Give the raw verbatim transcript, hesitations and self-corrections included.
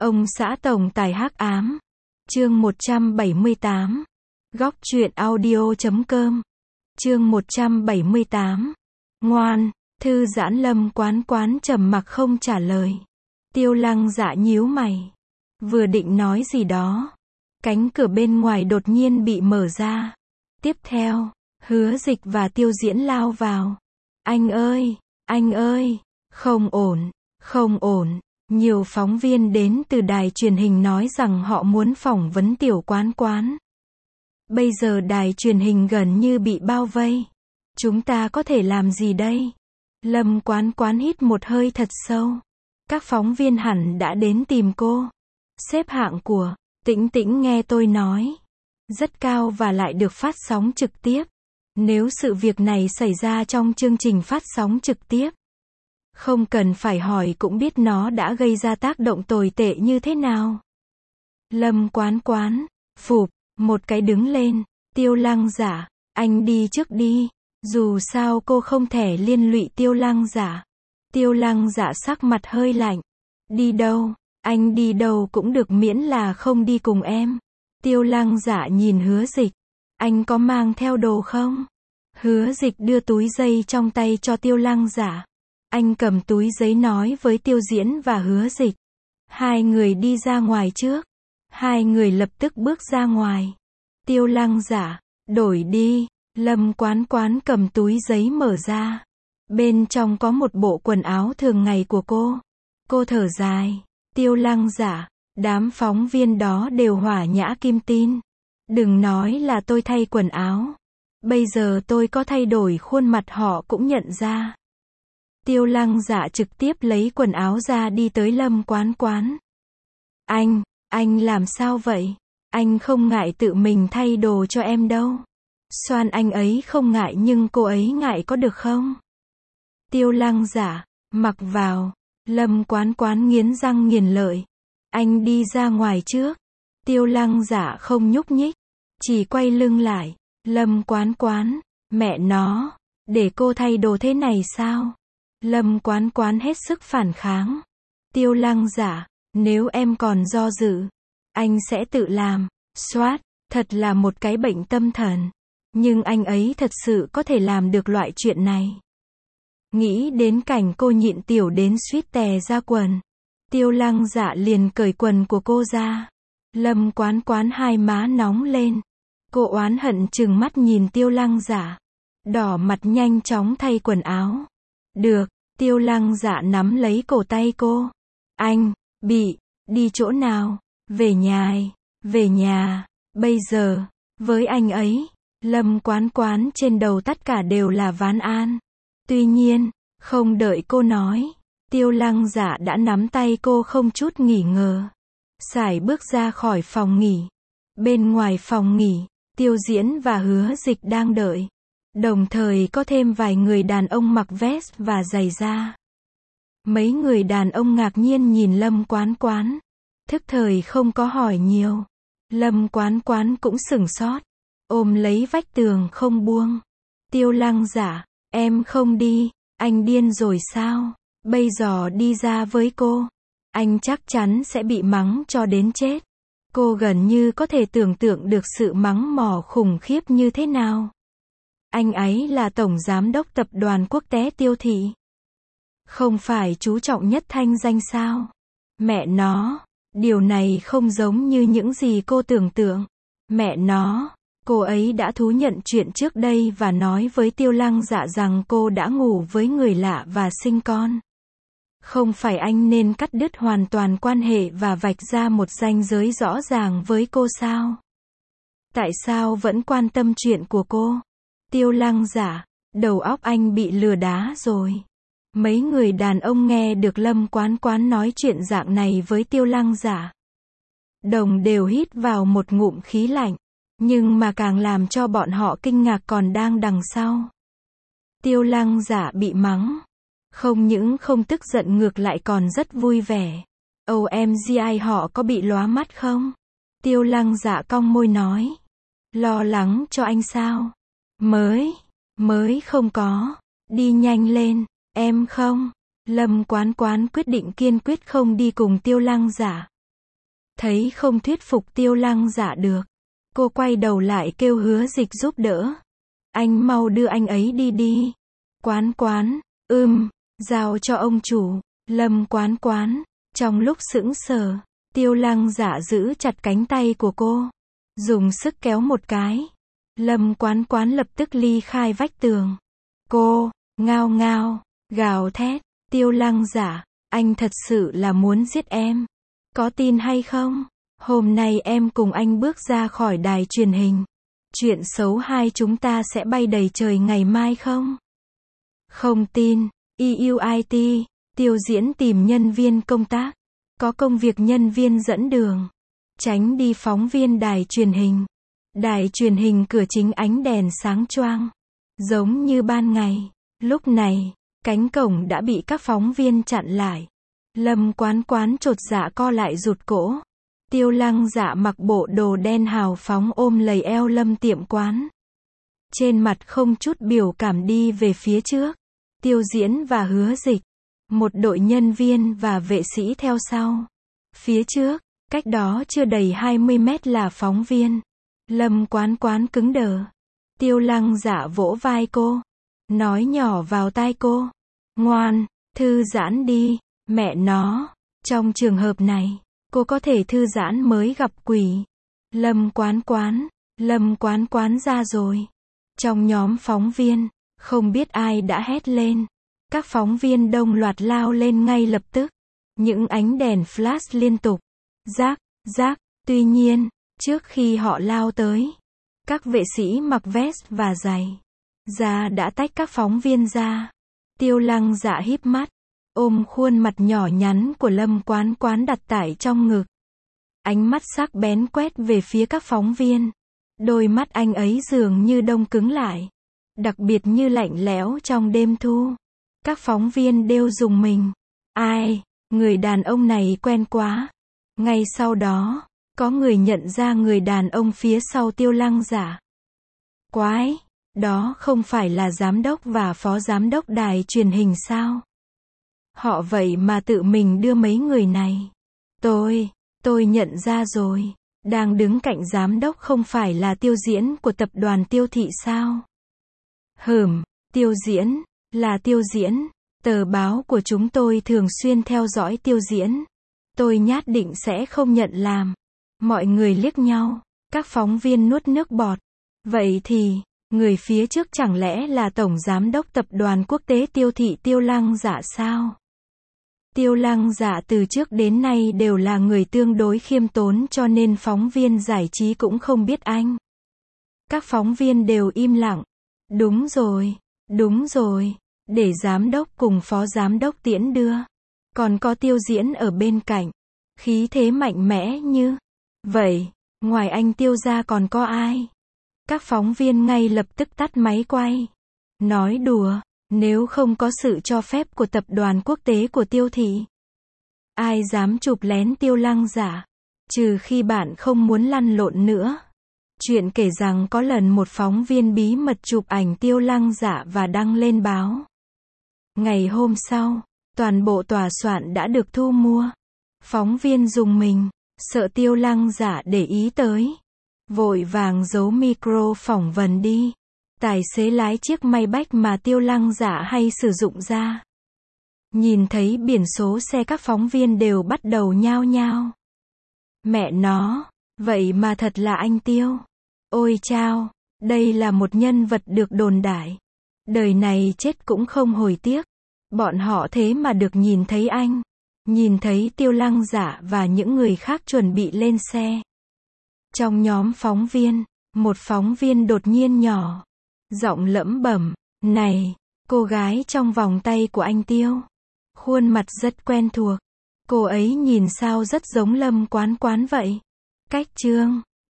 Ông xã tổng tài hắc ám. Chương một trăm bảy mươi tám. Góc truyện audio chấm com. Chương một trăm bảy mươi tám. Ngoan, thư giãn. Lâm Quán Quán trầm mặc không trả lời. Tiêu Lăng Dạ nhíu mày. Vừa định nói gì đó. Cánh cửa bên ngoài đột nhiên bị mở ra. Tiếp theo, Hứa Dịch và Tiêu Diễn lao vào. Anh ơi, anh ơi, không ổn, không ổn. Nhiều phóng viên đến từ đài truyền hình nói rằng họ muốn phỏng vấn Tiểu Quán Quán. Bây giờ đài truyền hình gần như bị bao vây. Chúng ta có thể làm gì đây? Lâm Quán Quán hít một hơi thật sâu. Các phóng viên hẳn đã đến tìm cô. Xếp hạng của Tĩnh Tĩnh nghe tôi nói rất cao và lại được phát sóng trực tiếp. Nếu sự việc này xảy ra trong chương trình phát sóng trực tiếp, không cần phải hỏi cũng biết nó đã gây ra tác động tồi tệ như thế nào. Lâm Quán Quán, phụp, một cái đứng lên. Tiêu Lăng Dạ, anh đi trước đi. Dù sao cô không thể liên lụy Tiêu Lăng Dạ. Tiêu Lăng Dạ sắc mặt hơi lạnh. Đi đâu? Anh đi đâu cũng được miễn là không đi cùng em. Tiêu Lăng Dạ nhìn Hứa Dịch. Anh có mang theo đồ không? Hứa Dịch đưa túi giấy trong tay cho Tiêu Lăng Dạ. Anh cầm túi giấy nói với Tiêu Diễn và Hứa Dịch. Hai người đi ra ngoài trước. Hai người lập tức bước ra ngoài. Tiêu Lăng Dạ, đổi đi. Lâm Quán Quán cầm túi giấy mở ra. Bên trong có một bộ quần áo thường ngày của cô. Cô thở dài. Tiêu Lăng Dạ, đám phóng viên đó đều hỏa nhã kim tin. Đừng nói là tôi thay quần áo. Bây giờ tôi có thay đổi khuôn mặt họ cũng nhận ra. Tiêu Lăng Dạ trực tiếp lấy quần áo ra đi tới Lâm Quán Quán. Anh, anh làm sao vậy? Anh không ngại tự mình thay đồ cho em đâu. Xoan anh ấy không ngại nhưng cô ấy ngại có được không? Tiêu Lăng Dạ, mặc vào. Lâm Quán Quán nghiến răng nghiến lợi. Anh đi ra ngoài trước. Tiêu Lăng Dạ không nhúc nhích, chỉ quay lưng lại. Lâm Quán Quán, mẹ nó, để cô thay đồ thế này sao? Lâm Quán Quán hết sức phản kháng. Tiêu Lăng Dạ, nếu em còn do dự, anh sẽ tự làm. Soát, thật là một cái bệnh tâm thần. Nhưng anh ấy thật sự có thể làm được loại chuyện này. Nghĩ đến cảnh cô nhịn tiểu đến suýt tè ra quần. Tiêu Lăng Dạ liền cởi quần của cô ra. Lâm Quán Quán hai má nóng lên. Cô oán hận trừng mắt nhìn Tiêu Lăng Dạ. Đỏ mặt nhanh chóng thay quần áo. Được, Tiêu Lăng Dạ nắm lấy cổ tay cô. Anh, bị, đi chỗ nào? Về nhà, về nhà, bây giờ, với anh ấy. Lâm Quán Quán trên đầu tất cả đều là ván an. Tuy nhiên, không đợi cô nói, Tiêu Lăng Dạ đã nắm tay cô không chút nghỉ ngờ. Sải bước ra khỏi phòng nghỉ. Bên ngoài phòng nghỉ, Tiêu Diễn và Hứa Dịch đang đợi. Đồng thời có thêm vài người đàn ông mặc vest và giày da. Mấy người đàn ông ngạc nhiên nhìn Lâm Quán Quán. Thức thời không có hỏi nhiều. Lâm Quán Quán cũng sửng sốt. Ôm lấy vách tường không buông. Tiêu Lăng Dạ, em không đi, anh điên rồi sao? Bây giờ đi ra với cô, anh chắc chắn sẽ bị mắng cho đến chết. Cô gần như có thể tưởng tượng được sự mắng mỏ khủng khiếp như thế nào. Anh ấy là tổng giám đốc tập đoàn quốc tế Tiêu Thị. Không phải chú trọng nhất thanh danh sao? Mẹ nó, điều này không giống như những gì cô tưởng tượng. Mẹ nó, cô ấy đã thú nhận chuyện trước đây và nói với Tiêu Lăng Dạ rằng cô đã ngủ với người lạ và sinh con. Không phải anh nên cắt đứt hoàn toàn quan hệ và vạch ra một ranh giới rõ ràng với cô sao? Tại sao vẫn quan tâm chuyện của cô? Tiêu Lăng Dạ, đầu óc anh bị lừa đá rồi. Mấy người đàn ông nghe được Lâm Quán Quán nói chuyện dạng này với Tiêu Lăng Dạ. Đồng đều hít vào một ngụm khí lạnh. Nhưng mà càng làm cho bọn họ kinh ngạc còn đang đằng sau. Tiêu Lăng Dạ bị mắng. Không những không tức giận ngược lại còn rất vui vẻ. ô em giê họ có bị lóa mắt không? Tiêu Lăng Dạ cong môi nói. Lo lắng cho anh sao? Mới, mới không có. Đi nhanh lên, em không. Lâm Quán Quán quyết định kiên quyết không đi cùng Tiêu Lăng Dạ. Thấy không thuyết phục Tiêu Lăng Dạ được. Cô quay đầu lại kêu Hứa Dịch giúp đỡ. Anh mau đưa anh ấy đi đi. Quán quán, ưm, giao cho ông chủ. Lâm quán quán, trong lúc sững sờ, Tiêu Lăng Dạ giữ chặt cánh tay của cô. Dùng sức kéo một cái. Lâm quán quán lập tức ly khai vách tường. Cô, ngao ngao, gào thét. Tiêu Lăng Dạ, anh thật sự là muốn giết em. Có tin hay không? Hôm nay em cùng anh bước ra khỏi đài truyền hình. Chuyện xấu hai chúng ta sẽ bay đầy trời ngày mai không? Không tin. i u i tê, Tiêu Diễn tìm nhân viên công tác. Có công việc nhân viên dẫn đường. Tránh đi phóng viên đài truyền hình. Đài truyền hình cửa chính ánh đèn sáng choang. Giống như ban ngày. Lúc này, cánh cổng đã bị các phóng viên chặn lại. Lâm quán quán chột dạ co lại rụt cổ. Tiêu Lăng Dạ mặc bộ đồ đen hào phóng ôm lầy eo Lâm tiệm quán. Trên mặt không chút biểu cảm đi về phía trước. Tiêu Diễn và Hứa Dịch. Một đội nhân viên và vệ sĩ theo sau. Phía trước, cách đó chưa đầy hai mươi mét là phóng viên. Lâm quán quán cứng đờ. Tiêu Lăng Dạ vỗ vai cô. Nói nhỏ vào tai cô. Ngoan, thư giãn đi, mẹ nó. Trong trường hợp này, cô có thể thư giãn mới gặp quỷ. Lâm quán quán, Lâm quán quán ra rồi. Trong nhóm phóng viên, không biết ai đã hét lên. Các phóng viên đồng loạt lao lên ngay lập tức. Những ánh đèn flash liên tục. Rác, rác, tuy nhiên, trước khi họ lao tới, các vệ sĩ mặc vest và giày da đã tách các phóng viên ra. Tiêu Lăng Dạ híp mắt, ôm khuôn mặt nhỏ nhắn của Lâm quán quán đặt tải trong ngực. Ánh mắt sắc bén quét về phía các phóng viên. Đôi mắt anh ấy dường như đông cứng lại. Đặc biệt như lạnh lẽo trong đêm thu. Các phóng viên đều rùng mình. Ai, người đàn ông này quen quá. Ngay sau đó, có người nhận ra người đàn ông phía sau Tiêu Lăng Dạ. Quái, đó không phải là giám đốc và phó giám đốc đài truyền hình sao? Họ vậy mà tự mình đưa mấy người này. Tôi, tôi nhận ra rồi. Đang đứng cạnh giám đốc không phải là Tiêu Diễn của tập đoàn Tiêu Thị sao? Hừm, Tiêu Diễn, là Tiêu Diễn. Tờ báo của chúng tôi thường xuyên theo dõi Tiêu Diễn. Tôi nhất định sẽ không nhận làm. Mọi người liếc nhau. Các phóng viên nuốt nước bọt. Vậy thì, người phía trước chẳng lẽ là Tổng Giám đốc Tập đoàn Quốc tế Tiêu Thị Tiêu Lăng Dạ sao? Tiêu Lăng Dạ từ trước đến nay đều là người tương đối khiêm tốn cho nên phóng viên giải trí cũng không biết anh. Các phóng viên đều im lặng. Đúng rồi, đúng rồi, để giám đốc cùng phó giám đốc tiễn đưa. Còn có Tiêu Diễn ở bên cạnh. Khí thế mạnh mẽ như. Vậy, ngoài anh Tiêu ra còn có ai? Các phóng viên ngay lập tức tắt máy quay. Nói đùa, nếu không có sự cho phép của tập đoàn quốc tế của Tiêu Thị, ai dám chụp lén Tiêu Lăng Dạ? Trừ khi bạn không muốn lăn lộn nữa. Chuyện kể rằng có lần một phóng viên bí mật chụp ảnh Tiêu Lăng Dạ và đăng lên báo. Ngày hôm sau, toàn bộ tòa soạn đã được thu mua. Phóng viên rùng mình, sợ Tiêu Lăng Dạ để ý tới. Vội vàng giấu micro phỏng vấn đi. Tài xế lái chiếc Maybach mà Tiêu Lăng Dạ hay sử dụng ra. Nhìn thấy biển số xe các phóng viên đều bắt đầu nhao nhao. Mẹ nó, vậy mà thật là anh Tiêu. Ôi chao, đây là một nhân vật được đồn đại. Đời này chết cũng không hối tiếc. Bọn họ thế mà được nhìn thấy anh. Nhìn thấy Tiêu Lăng Dạ và những người khác chuẩn bị lên xe. Trong nhóm phóng viên, một phóng viên đột nhiên nhỏ giọng lẩm bẩm, này, cô gái trong vòng tay của anh Tiêu. Khuôn mặt rất quen thuộc. Cô ấy nhìn sao rất giống Lâm quán quán vậy. Cách chương